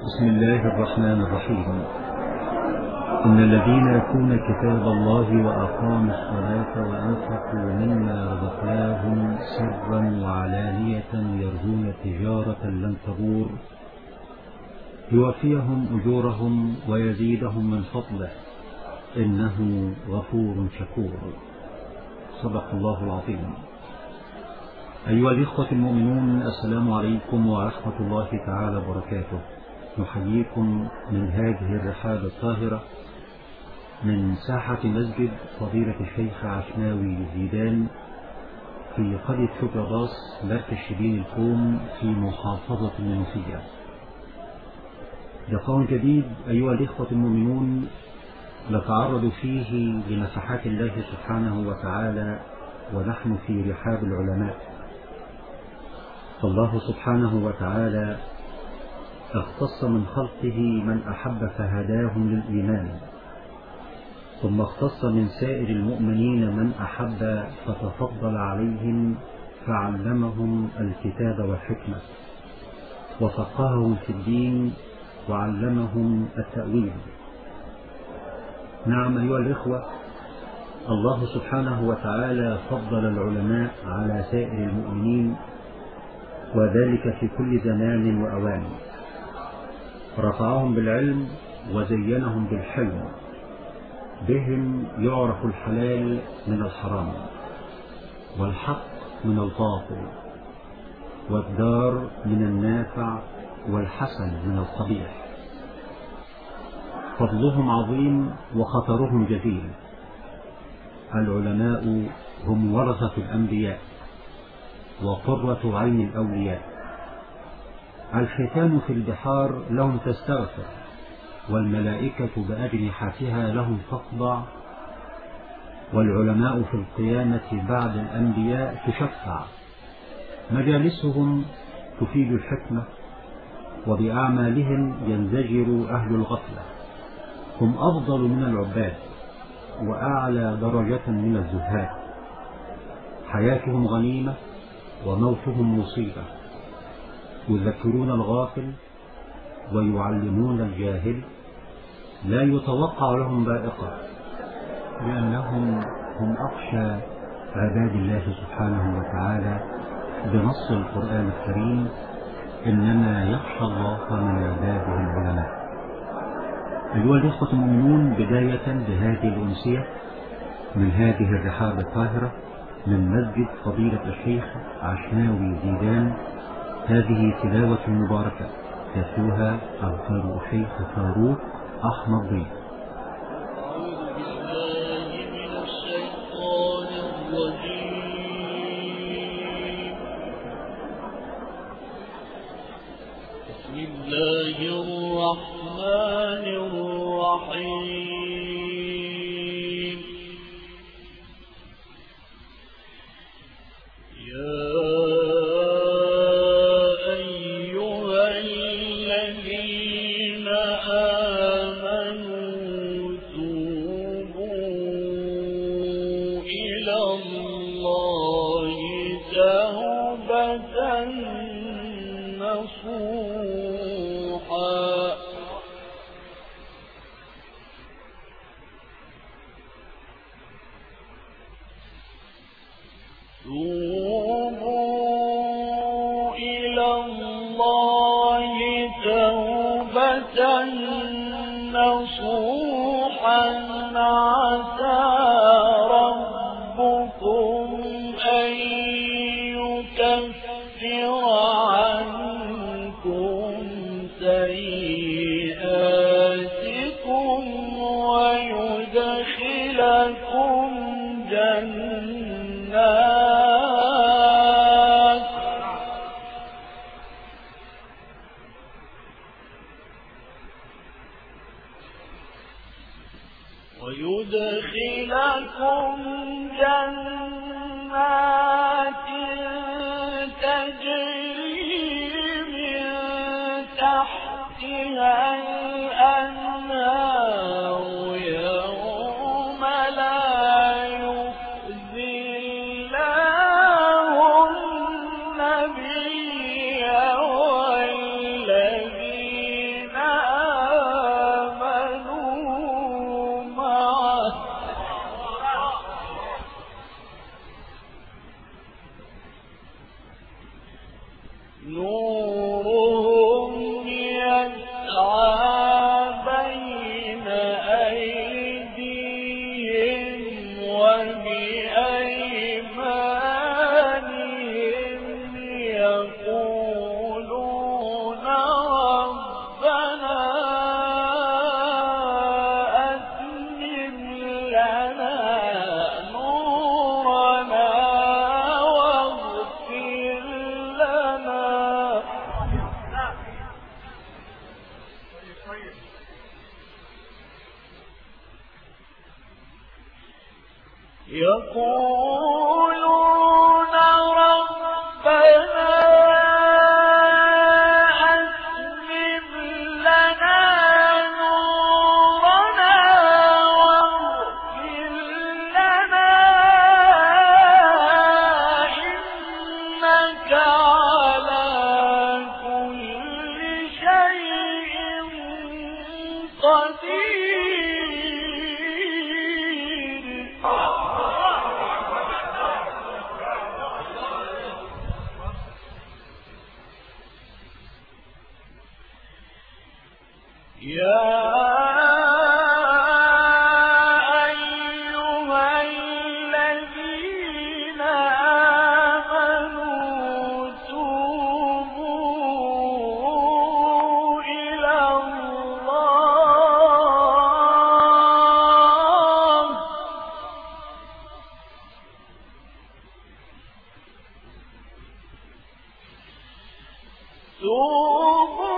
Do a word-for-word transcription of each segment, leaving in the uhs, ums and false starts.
بسم الله الرحمن الرحيم. إن الذين يتلون كتاب الله وأقاموا الصلاة وأنفقوا مما رزقناهم سرا وعلانية يرجون تجارة لن تبور يوفيهم أجورهم ويزيدهم من فضله إنه غفور شكور. صدق الله العظيم. أيها الإخوة المؤمنون، السلام عليكم ورحمة الله تعالى وبركاته. نحييكم من هذه الرحاب الطاهرة من ساحة مسجد فضيلة الشيخ عشناوي زيدان في قرية شبرا راس مركز شبين الكوم في محافظة المنوفية. لقاء جديد أيها الإخوة المؤمنون نتعرض فيه لنفحات الله سبحانه وتعالى ونحن في رحاب العلماء. فالله سبحانه وتعالى اختص من خلقه من أحب فهداهم للإيمان، ثم اختص من سائر المؤمنين من أحب فتفضل عليهم فعلمهم الكتاب والحكمة وفقههم في الدين وعلمهم التأويل. نعم أيها الإخوة، الله سبحانه وتعالى فضل العلماء على سائر المؤمنين، وذلك في كل زمان وأوان. رفعهم بالعلم وزينهم بالحلم، بهم يعرف الحلال من الحرام والحق من الباطل والدار من النافع والحسن من القبيح. فضلهم عظيم وخطرهم جزيل. العلماء هم ورثة الأنبياء وقرة عين الأولياء. الحيتان في البحار لهم تستغفر، والملائكة بأجنحتها لهم تخضع، والعلماء في القيامة بعد الأنبياء تشفع. مجالسهم تفيد الحكمة، وبأعمالهم ينزجر أهل الغفلة. هم أفضل من العباد وأعلى درجة من الزهاد. حياتهم غنيمة وموتهم مصيبة. يذكرون الغافل ويعلمون الجاهل. لا يتوقع لهم بائقة، لأنهم هم أخشى عباد الله سبحانه وتعالى بنص القرآن الكريم: إنما يخشى الله من عباده العلماء. أيها الإخوة المؤمنون، بداية بهذه الأمسية من هذه الرحاب الطاهرة من مسجد فضيلة الشيخ عشناوي زيدان، هذه تلاوة مباركة يتلوها القارئ الشيخ فاروق أحمد ضيف. أعوذ بالله من الشيطان الرجيم. بسم الله الرحمن الرحيم. يا ويدخلكم جنات تجري من تحتها الأنهار يوم لا يخزي الله النبي والذين يقولون ربنا أتمم لنا نورنا واغفر لنا إنك على كل شيء قدير. يا أيها الذين آمنوا توبوا إلى الله توبوا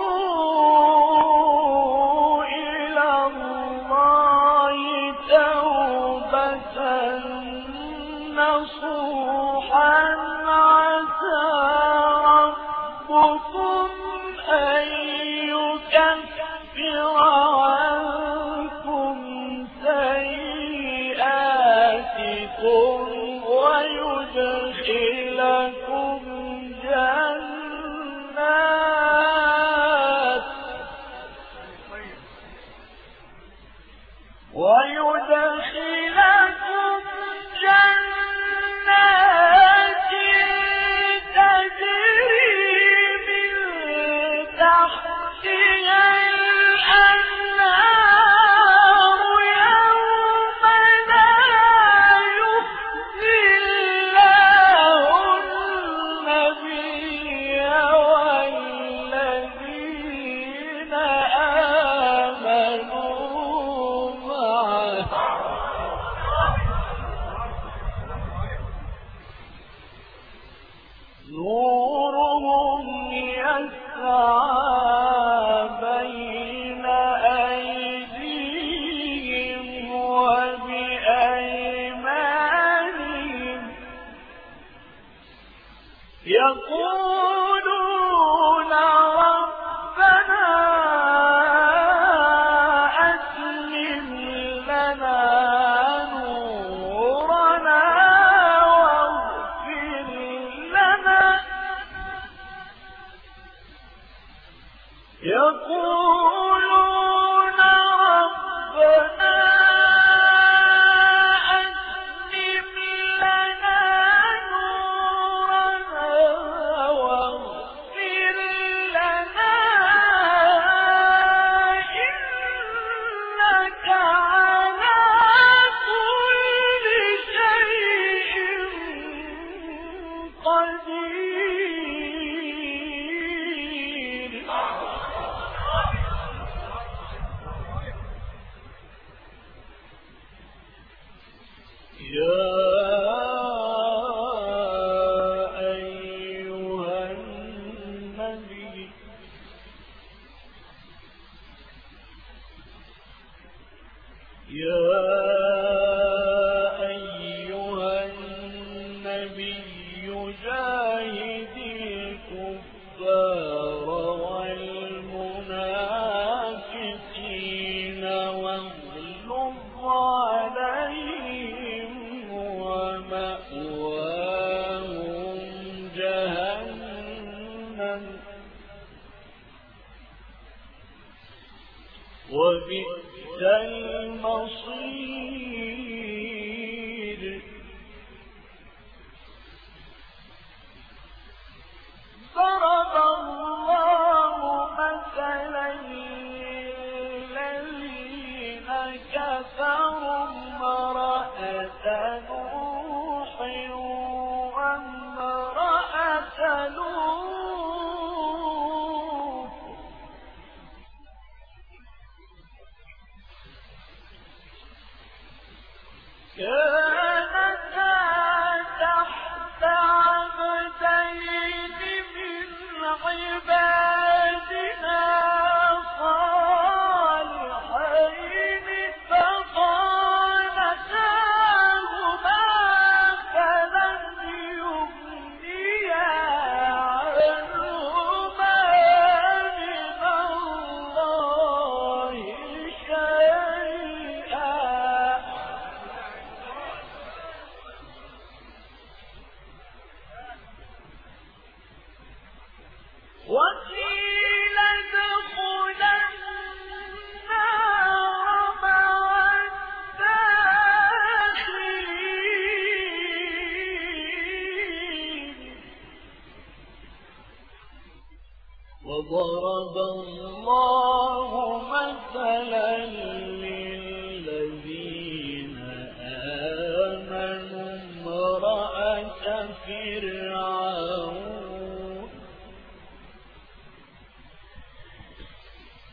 نصوحا عسى ربكم أن يكفر عنكم سيئاتكم ويدخلكم جنات ويدخلكم جنات تجري من تحتها الأنهار يوم لا يخزي الله النبي والذين آمنوا معه نورهم يسعى بين أيديهم وبأيمانهم يقولون ربنا أتمم لنا نورنا واغفر لنا يقولون ربنا أتمم لنا نورنا واغفر لنا إنك على كل شيء قدير. يا أيها النبي يا أيها النبي جاهد الكفار والمنافقين واغلظ عليهم ومأواهم جهنم وبئس المصير. ضرب الله مثلا للذين كفروا امرأة نوح وامرأة لوط كانتا تحت عبدين من عبادنا صالحين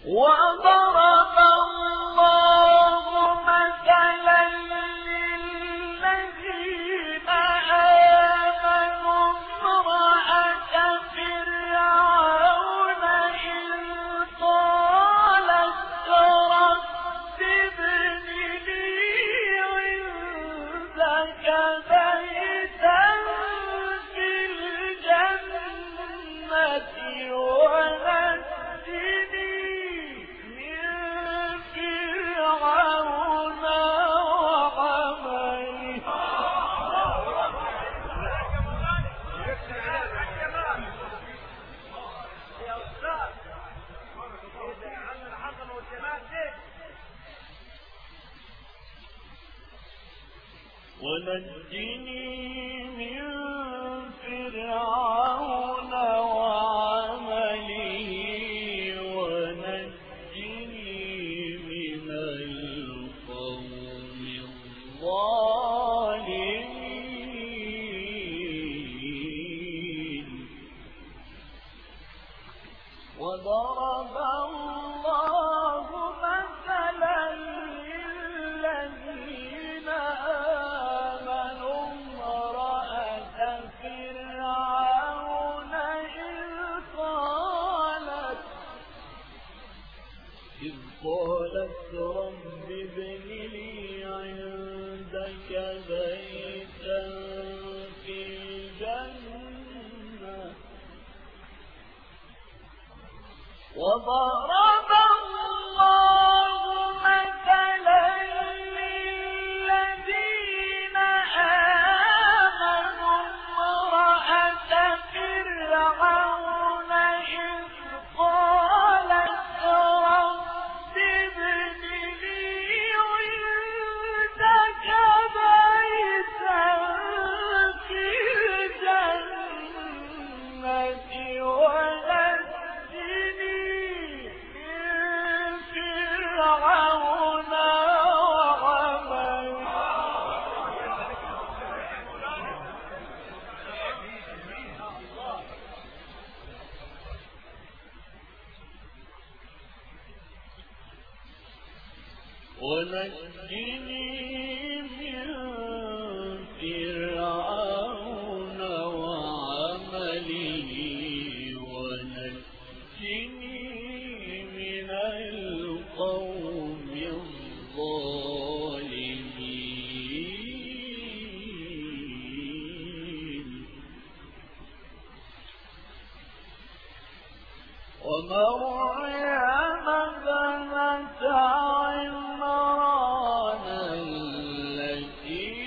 وضرب الله مثلا للذين آمنوا امرأة فرعون إذ قالت رب ابن لي عندك بيتا في الجنة ونجني من فرعون وعمله ونجني من فرعون وعمله ونجني من القوم الظالمين وضرب الله مثلا للذين آمنوا امرأة فرعون إذ قالت إذ قالت رب ابن لي عندك بيتا في الجنة وضرب الله مثلا للذين آمنوا امرأة فرعون إذ قالت رب ابن لي عندك بيتا في الجنة ونجني من فرعون وعمله ونجني من فرعون وعمله ونجني من القوم الظالمين ومريم ابنة عمران التي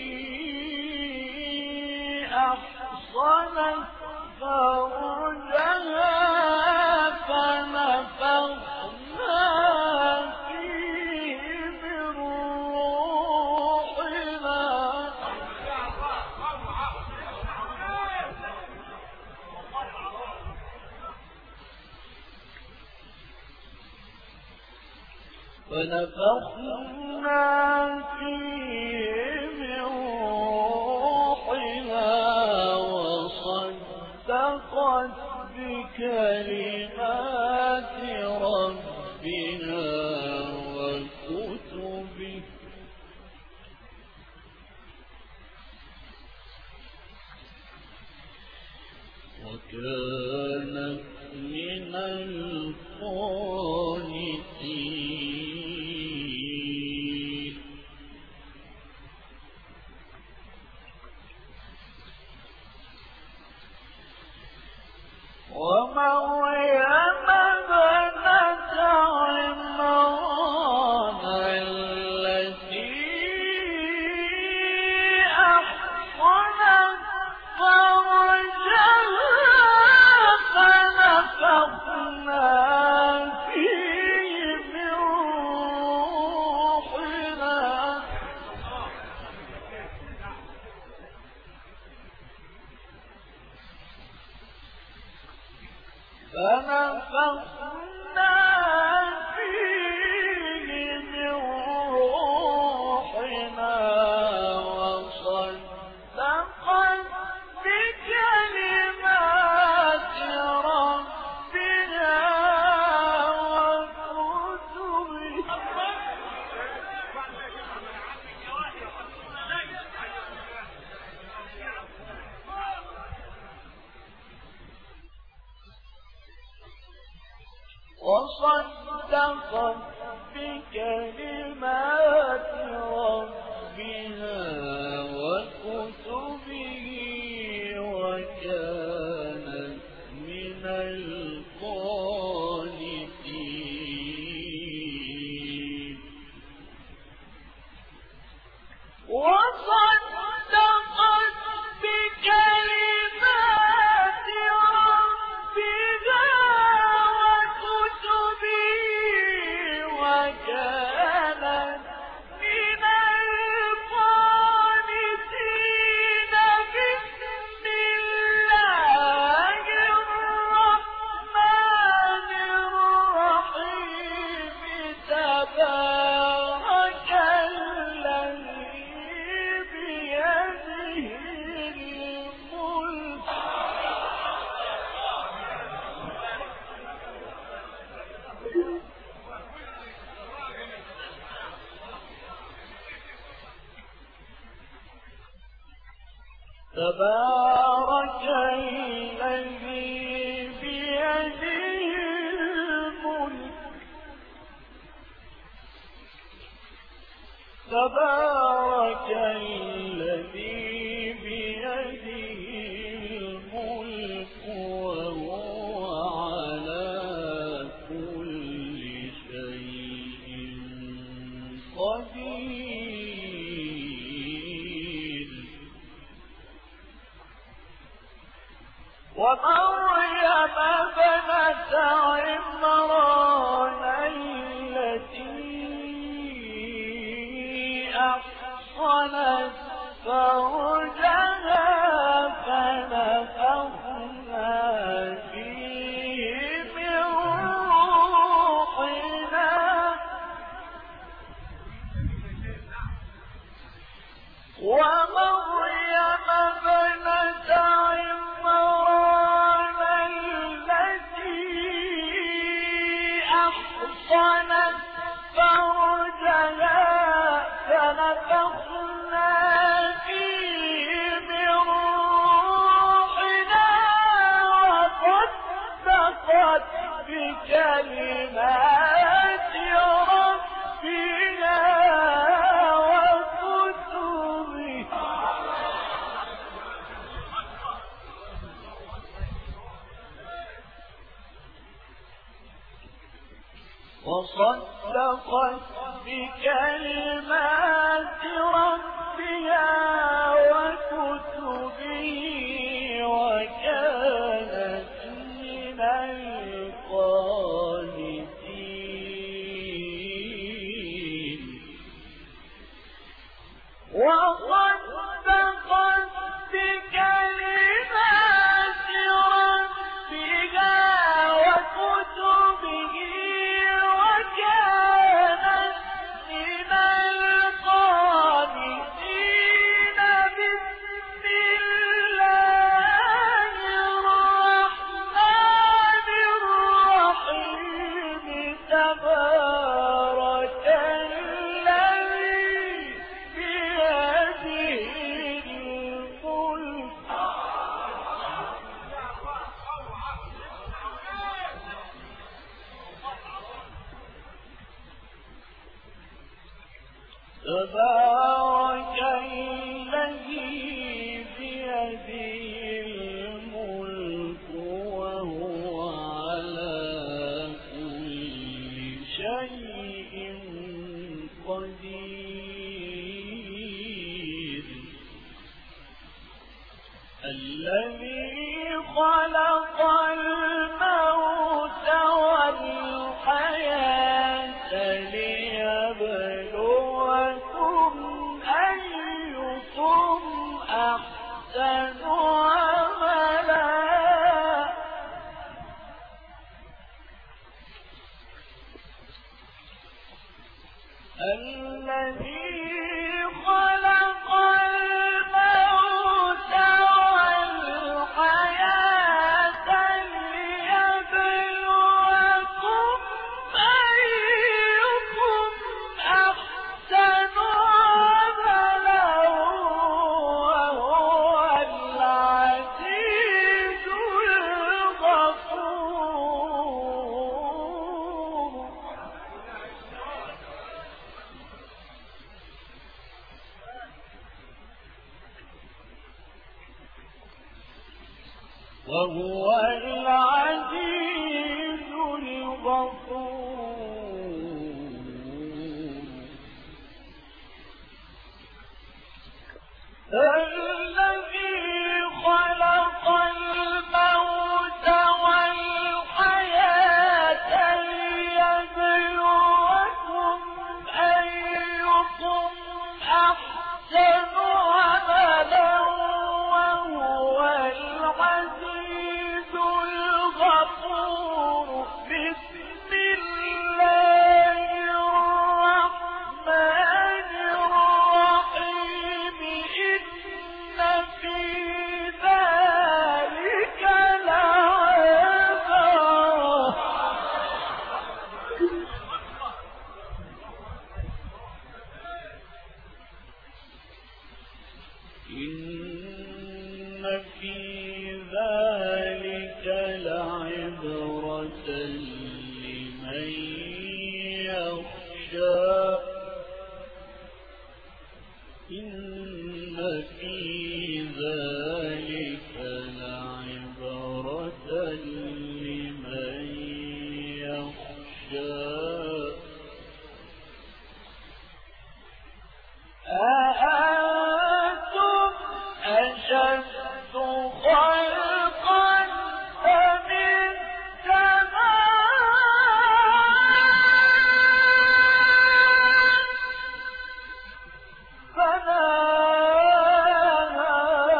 أحصنت فرجها فنفخنا فيه من روحنا فنفخنا فيه من روحنا وصدقت بكلمات ربنا وكتبه وكانت من القانتين ومريم وصدقت بكلمات ربها وكتبه وكانت من القانتين وصدقت بكلمات ربها وكتبه وكانت من القانتين بسم الله الرحمن الرحيم تبارك الذي بيده الملك تبارك الذي بيده الملك تبارك الذي بيده الملك وهو على كل شيء قدير ومريم ابنة عمران التي أحصنت فرجها فنفخنا فيه من روحنا ومريم ابنة عمران التي أحصنت فرجها فنفخنا فيه من روحنا وصدقت بكلمات ربها وكتبه وصدقت بكلمات ربها وكتبه وكانت من القانتين وصدقت بكلمات ربها وكتبه وكانت من القانتين بسم الله الرحمن الرحيم تبارك الذي بيده الملك تبارك الذي بيده الملك وهو على كل شيء قدير الذي خلق الموت والحياة ليبلوكم أيكم أحسن عملا الذي خلق الموت والحياة ليبلوكم أيكم أحسن عملا وهو العزيز الغفور وهو العزيز الغفور الذي خلق الموت والحياة ليبلوكم أيكم أحسن عملا وهو العزيز الغفور بسم الله الرحمن الرحيم إن في ذلك لعبرة إن في ذلك لعبرة لمن يخشى إن في ذلك لعبرة لمن يخشى أأنتم أشد خلقا أم السماء بناها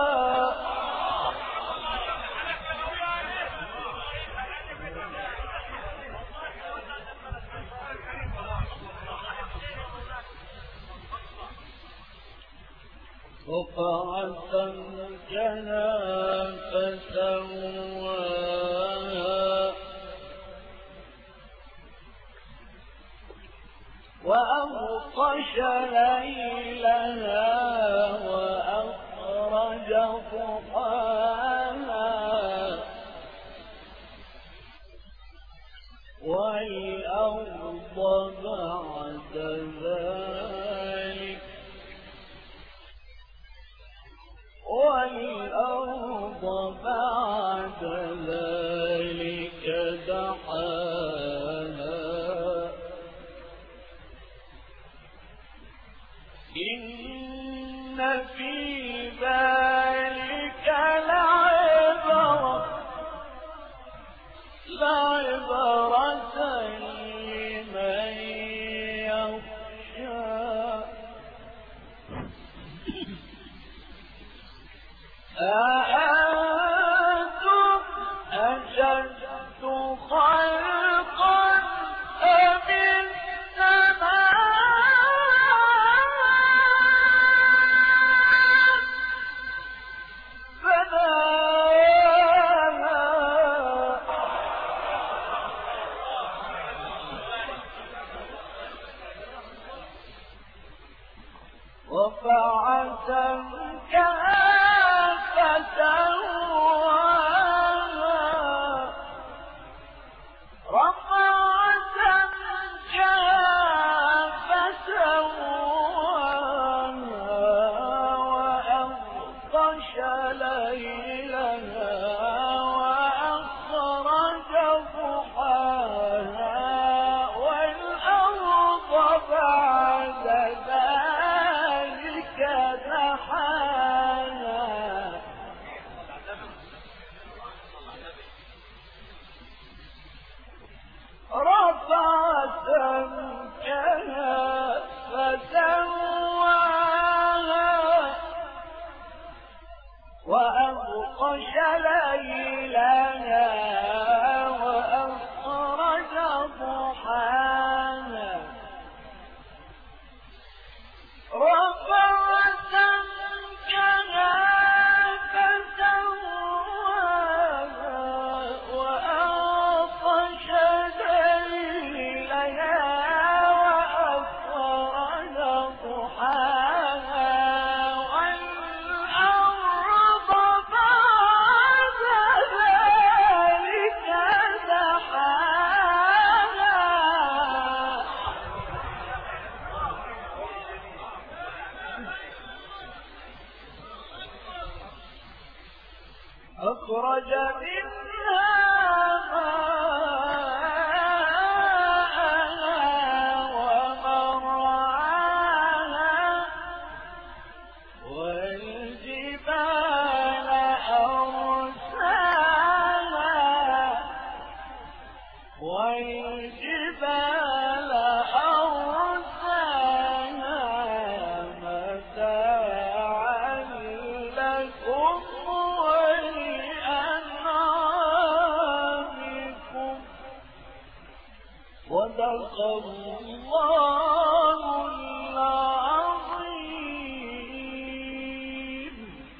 رفع سمكها فسواها وأغطش ليلها وأخرج ضحاها والأرض بعد ذلك والأرض بعد ذلك دحاها إن في ذلك لعبرة لعبرة لمن يخشى أأنتم أشد خلقا أم السماء بناها رفع سمكها فسواها رفع سمكها فسواها وأغطش ليلها وأخرج ضحاها والأرض بعد ذلك دحاها رفع سمكها فسواها وأغطش ليلها وأخرج ضحاها أخرج منها ماءها ومرعاها والجبال أرساها والجبال أرساها متاعا لكم ولأنعامكم صدق الله العظيم.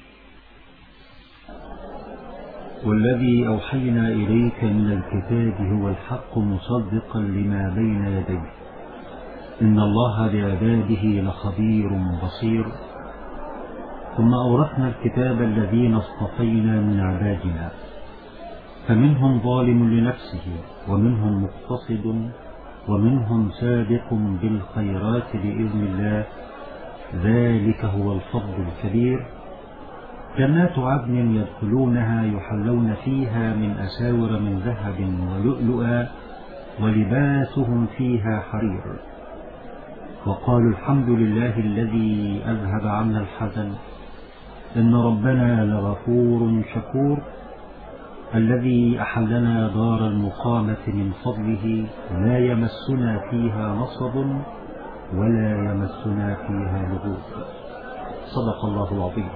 والذي أوحينا إليك من الكتاب هو الحق مصدقا لما بين يديه إن الله بعباده لخبير بصير. ثم أورثنا الكتاب الذين اصطفينا من عبادنا فمنهم ظالم لنفسه ومنهم مقتصد ومنهم سابق بالخيرات بإذن الله ذلك هو الفضل الكبير. جنات عدن يدخلونها يحلون فيها من أساور من ذهب ولؤلؤا ولباسهم فيها حرير. وقالوا الحمد لله الذي أذهب عنا الحزن إن ربنا لغفور شكور. الذي أحلنا دار المقامة من فضله لا يمسنا فيها نصب ولا يمسنا فيها لغوب. صدق الله العظيم.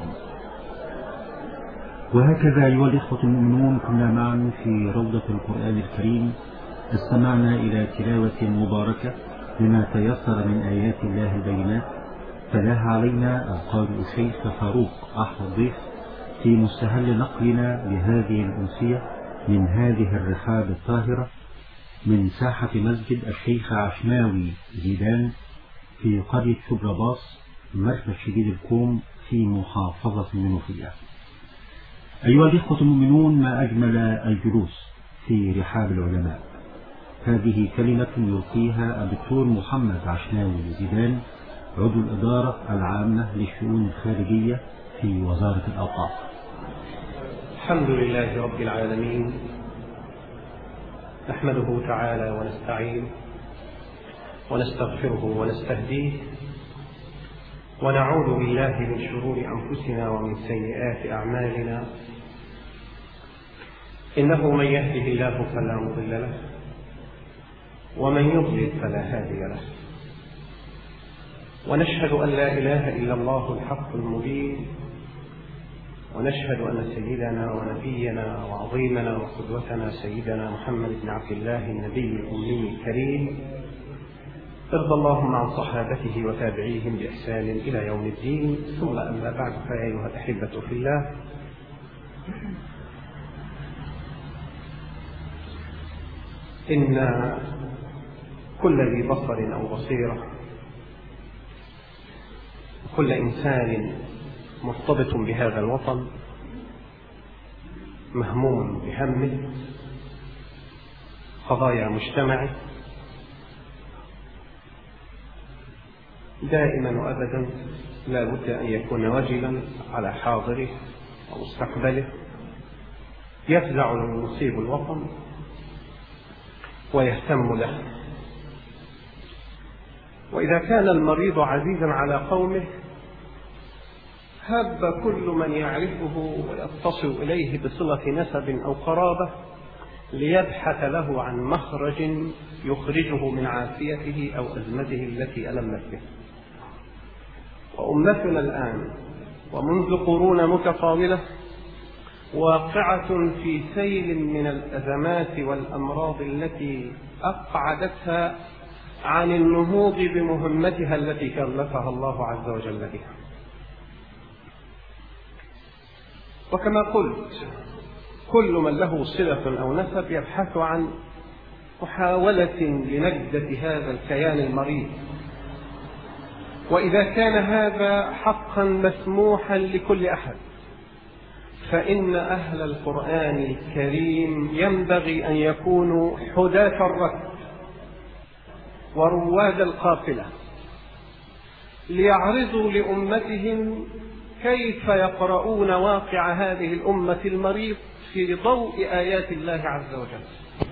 وهكذا أيها الإخوة المؤمنون كنا معا في روضة القرآن الكريم استمعنا إلى تلاوة مباركة لما تيسر من آيات الله البينات. فلاها علينا القارئ الشيخ فاروق أحمد ضيف في مستهل نقلنا لهذه الأمسية من هذه الرحاب الطاهرة من ساحة مسجد الشيخ عشماوي زيدان في قرية شبرباص مركز شديد الكوم في محافظة المنوفية. أيها الإخوة المؤمنون ما أجمل الجلوس في رحاب العلماء. هذه كلمة يلقيها الدكتور محمد عشماوي زيدان عضو الإدارة العامة للشؤون الخارجية في وزارة الأوقاف. الحمد لله رب العالمين، نحمده تعالى ونستعينه ونستغفره ونستهديه ونعوذ بالله من شرور أنفسنا ومن سيئات أعمالنا. إنه من يهده الله فلا مضل له ومن يضلل فلا هادي له. ونشهد أن لا إله إلا الله الحق المبين، ونشهد أن سيدنا ونبينا وعظيمنا وقدوتنا سيدنا محمد بن عبد الله النبي الأمي الكريم ارضى اللهم عن صحابته وتابعيهم بإحسان إلى يوم الدين. ثم أما بعد، فأيها الأحبة في الله، إن كل ذي بصر أو بصيرة، كل إنسان مرتبط بهذا الوطن مهموم بهمه، قضايا مجتمعه دائما وأبدا لا بد أن يكون وجلا على حاضره ومستقبله، يفزع من يصيب الوطن ويهتم له. وإذا كان المريض عزيزا على قومه هب كل من يعرفه ويتصل إليه بصلة نسب أو قرابة ليبحث له عن مخرج يخرجه من عافيته أو أزمته التي ألمت به. وأمتنا الآن ومنذ قرون متطاولة واقعة في سيل من الأزمات والأمراض التي أقعدتها عن النهوض بمهمتها التي كلفها الله عز وجل بها. وكما قلت، كل من له صلة أو نسب يبحث عن محاولة لنجدة هذا الكيان المريض. وإذا كان هذا حقا مسموحا لكل أحد، فإن أهل القرآن الكريم ينبغي أن يكونوا حداة الركب ورواد القافلة، ليعرضوا لأمتهم كيف يقرؤون واقع هذه الأمة المريض في ضوء آيات الله عز وجل.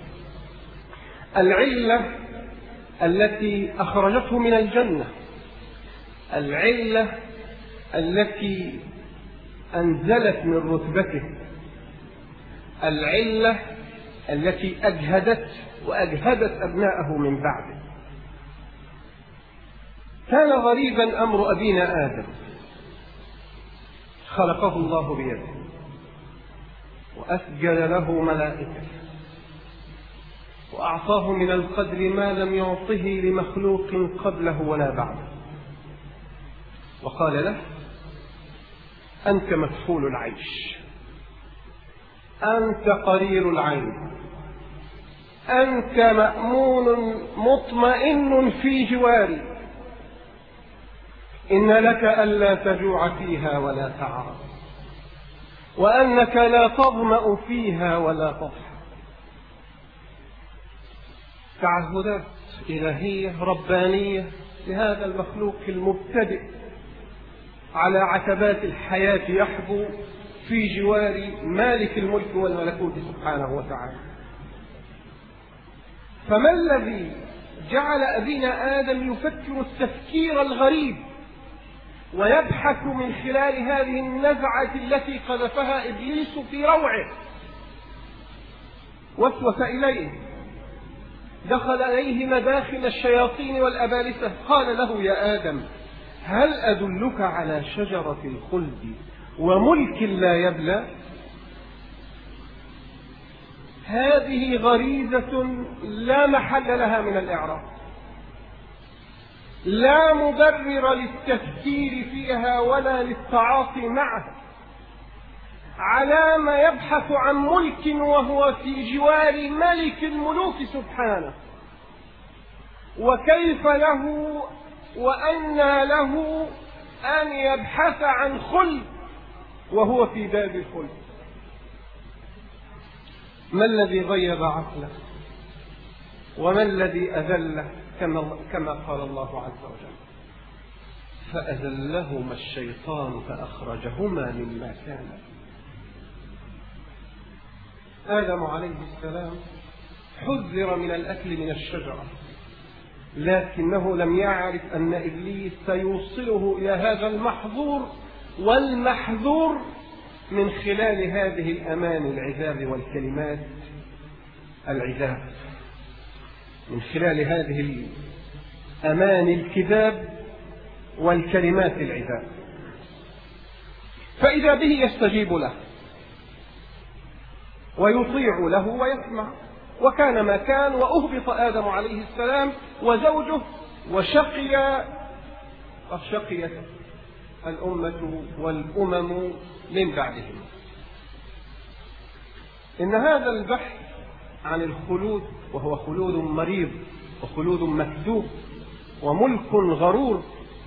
العلة التي أخرجته من الجنة، العلة التي أنزلت من رتبته، العلة التي أجهدت وأجهدت أبناءه من بعده. كان غريبا أمر أبينا آدم، خلقه الله بيده وأسجل له ملائكة وأعطاه من القدر ما لم يعطه لمخلوق قبله ولا بعده، وقال له: أنت مكفول العيش، أنت قرير العين، أنت مأمون مطمئن في جواري، إن لك ألا تجوع فيها ولا تعرى، وأنك لا تظمأ فيها ولا تضحى. تعهدات إلهية ربانية لهذا المخلوق المبتدئ على عتبات الحياة يحبو في جوار مالك الملك والملكوت سبحانه وتعالى. فما الذي جعل أبينا آدم يفكر التفكير الغريب ويبحث من خلال هذه النزعة التي قذفها إبليس في روعه؟ وسوس إليه، دخل إليه مداخل الشياطين والأبالسة، قال له: يا آدم، هل أدلك على شجرة الخلد وملك لا يبلى؟ هذه غريزة لا محل لها من الإعراب، لا مبرر للتفكير فيها ولا للتعاطي معها. على ما يبحث عن ملك وهو في جوار ملك الملوك سبحانه؟ وكيف له وأنى له أن يبحث عن خلد وهو في باب الخلد؟ ما الذي غيب عقله وما الذي أذله؟ كما, كما قال الله عز وجل: فأذلهما الشيطان فأخرجهما مما كانا. آدم عليه السلام حذر من الأكل من الشجرة، لكنه لم يعرف أن إبليس سيوصله إلى هذا المحظور والمحذور من خلال هذه الأمان العذاب والكلمات العذاب، من خلال هذه الأمان الكذاب والكلمات العذاب. فإذا به يستجيب له ويطيع له ويسمع، وكان ما كان، وأهبط آدم عليه السلام وزوجه، وشقي وشقيت الأمة والأمم من بعدهم. إن هذا البحث عن الخلود، وهو خلود مريض وخلود مكذوب وملك غرور،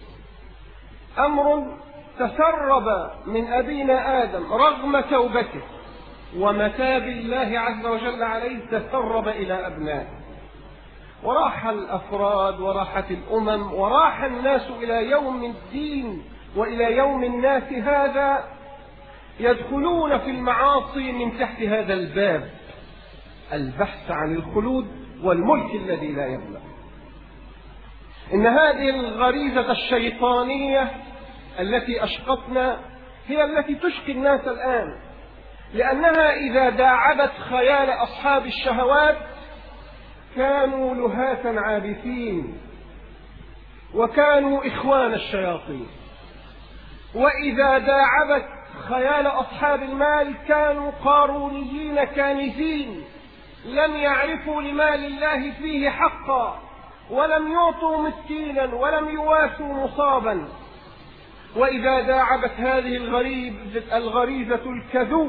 أمر تسرب من أبينا آدم رغم توبته ومتاب الله عز وجل عليه، تسرب إلى أبنائه، وراح الأفراد وراحت الأمم وراح الناس إلى يوم الدين وإلى يوم الناس هذا يدخلون في المعاصي من تحت هذا الباب، البحث عن الخلود والملك الذي لا يبلى. إن هذه الغريزة الشيطانية التي أشقتنا هي التي تشقي الناس الآن، لأنها إذا داعبت خيال أصحاب الشهوات كانوا لهاة عابثين وكانوا إخوان الشياطين، وإذا داعبت خيال أصحاب المال كانوا قارونيين كانزين، لم يعرفوا لمال الله فيه حقا، ولم يعطوا مسكينا ولم يواسوا مصابا. وإذا داعبت هذه الغريزة الكذوب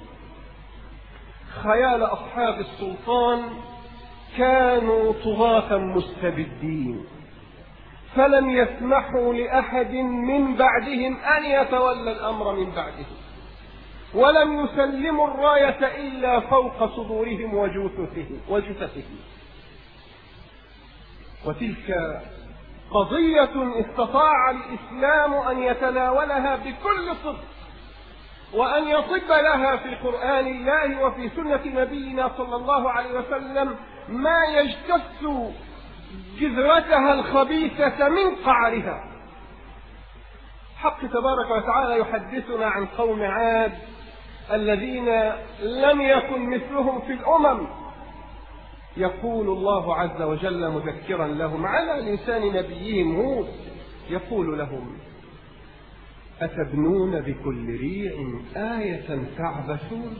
خيال أصحاب السلطان كانوا طغاة مستبدين، فلم يسمحوا لأحد من بعدهم أن يتولى الأمر من بعدهم، ولم يسلموا الراية إلا فوق صدورهم وجثثهم. وتلك قضية استطاع الإسلام أن يتناولها بكل صدق، وأن يصب لها في قرآن الله وفي سنة نبينا صلى الله عليه وسلم ما يجتث جذرتها الخبيثة من قعرها. حق تبارك وتعالى يحدثنا عن قوم عاد الذين لم يكن مثلهم في الأمم. يقول الله عز وجل مذكرا لهم على لسان نبيهم هود، يقول لهم: أتبنون بكل ريع آية تعبثون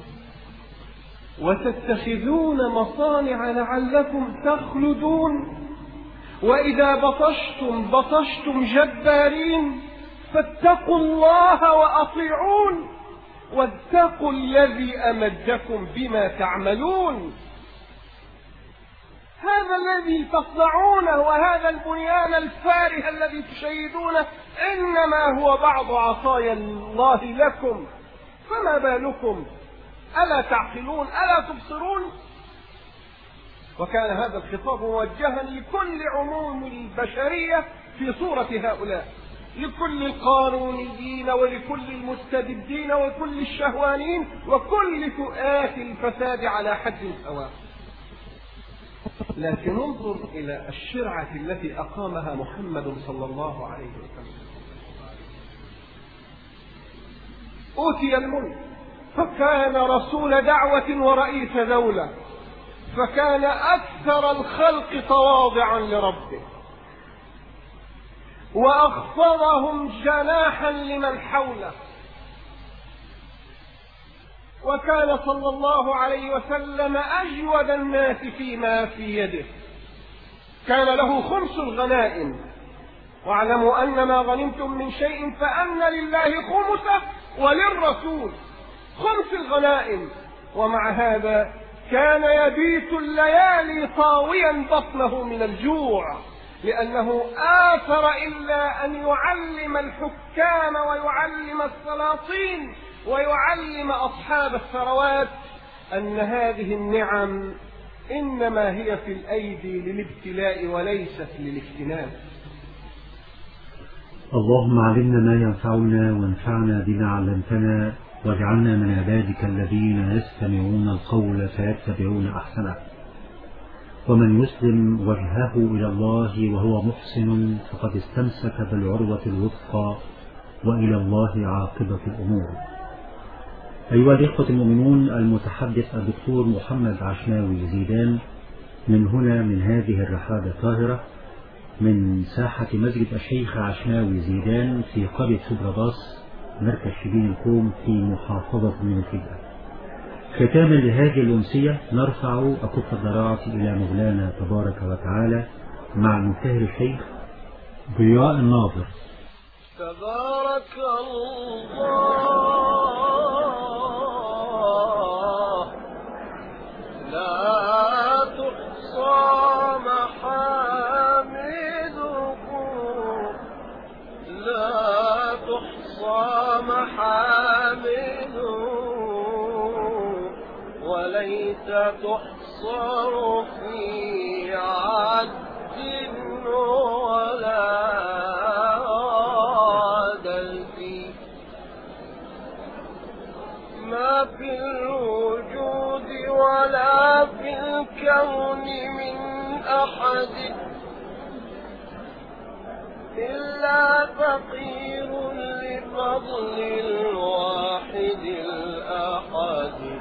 وتتخذون مصانع لعلكم تخلدون وإذا بطشتم بطشتم جبارين فاتقوا الله وأطيعون واتقوا الذي أمدكم بما تعملون. هذا الذي تصنعونه وهذا البنيان الفارغ الذي تشيدونه إنما هو بعض عصايا الله لكم، فما بالكم؟ ألا تعقلون؟ ألا تبصرون؟ وكان هذا الخطاب موجها لكل عموم البشرية في صورة هؤلاء، لكل القانونيين ولكل المستبدين وكل الشهوانيين وكل فئات الفساد على حد سواء. لكن انظر إلى الشرعة التي أقامها محمد صلى الله عليه وسلم. أوتي الملك فكان رسول دعوة ورئيس دولة، فكان أكثر الخلق تواضعا لربه وأخفضهم جناحا لمن حوله، وكان صلى الله عليه وسلم أجود الناس فيما في يده. كان له خمس الغنائم، واعلموا أن ما غنمتم من شيء فأن لله خمسه وللرسول، خمس الغنائم. ومع هذا كان يبيت الليالي طاويا بطنه من الجوع، لأنه آثر إلا أن يعلم الحكام ويعلم السلاطين ويعلم أصحاب الثروات أن هذه النعم إنما هي في الأيدي للابتلاء وليست للاكتناز. اللهم علمنا ما ينفعنا وانفعنا بما علمتنا، واجعلنا من عبادك الذين يستمعون القول فيتبعون أحسنه. ومن يسلم وجهه إلى الله وهو محسن فقد استمسك بالعروة الوثقى، وإلى الله عاقبة الأمور. أيها الإخوة المؤمنون، المتحدث الدكتور محمد عشناوي زيدان من هنا من هذه الرحابة الطاهرة من ساحة مسجد الشيخ عشناوي زيدان في قرية سبرباص مركز شبين القوم في محافظة المنوفية. ختاما لهذه الأمسية نرفع أكف الضراعة إلى مولانا تبارك وتعالى مع المنتهر الشيخ ضياء الناظر. تبارك الله لا تحصى محامده، لا تحصى محامده وليس تحصر في عد ولا عدد. ما في الوجود ولا في الكون من أحد إلا فقير لفضل الواحد الأحد.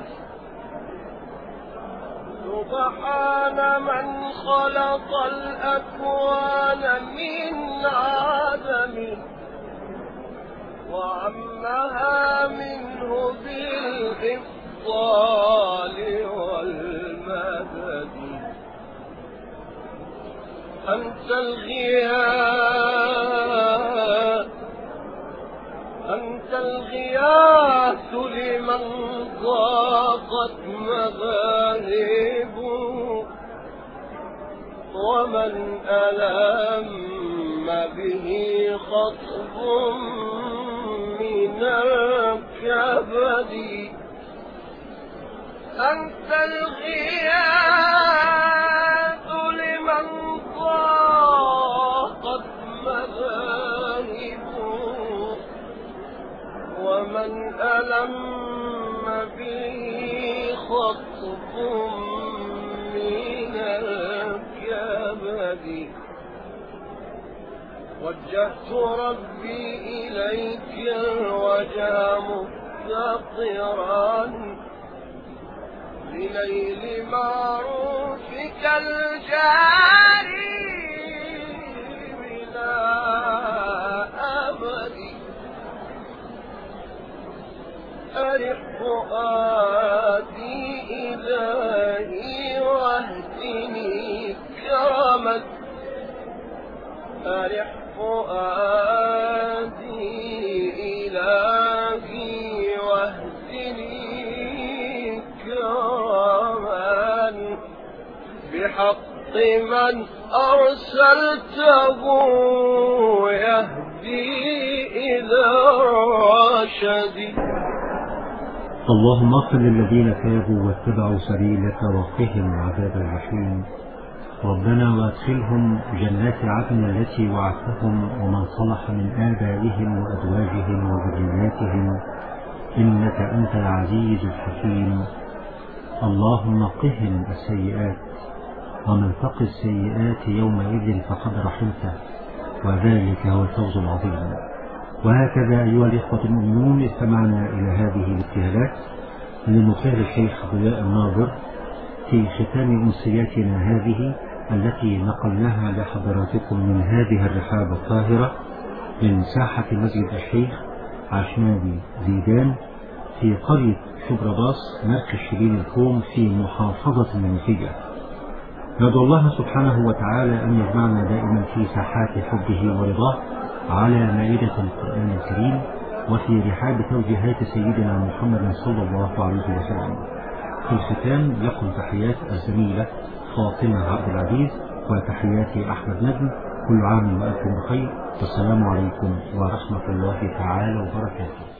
سبحان من خلق الأكوان من عدم وعمها منه بالإفضال والمدد. أنت الغياث أنت الغياث لمن ضاقت مذاهبه ومن ألم به خطب من الكبد. أنت الغياث لمن ضاقت من ألم به خطف من الكبد وجهت ربي إليك الوجه مفتقرا لنيل معروفك الجاري بلا أبد أرح فؤادي إلهي واهدني كرما أرح فؤادي إلهي واهدني كرما بحق من أرسلته يهدي إلى الرشد. اللهم اغفر للذين تابوا واتبعوا سبيلك وقهم عذاب الجحيم. ربنا وادخلهم جنات عدن التي وعدتهم ومن صلح من آبائهم وأزواجهم وذرياتهم إنك أنت العزيز الحكيم. اللهم قهم السيئات ومن تق السيئات يومئذ فقد رحمته وذلك هو الفوز العظيم. وهكذا أيها الإخوة المؤمنون استمعنا إلى هذه الابتهالات للمختار الشيخ ضياء الناظر في ختام أمسياتنا هذه التي نقلناها لحضراتكم من هذه الرحاب الطاهرة من ساحة مسجد الشيخ عشماوي زيدان في قرية شبرباص مركز شبين الكوم في محافظة المنوفية. ندعو الله سبحانه وتعالى أن يجمعنا دائما في ساحات حبه ورضاه على مائدة القرآن الكريم وفي رحاب توجيهات سيدنا محمد صلى الله عليه وسلم. في الختام لكم تحيات الزميلة فاطمة عبد العزيز وتحياتي أحمد نجم. كل عام وأنتم بخير والسلام عليكم ورحمة الله تعالى وبركاته.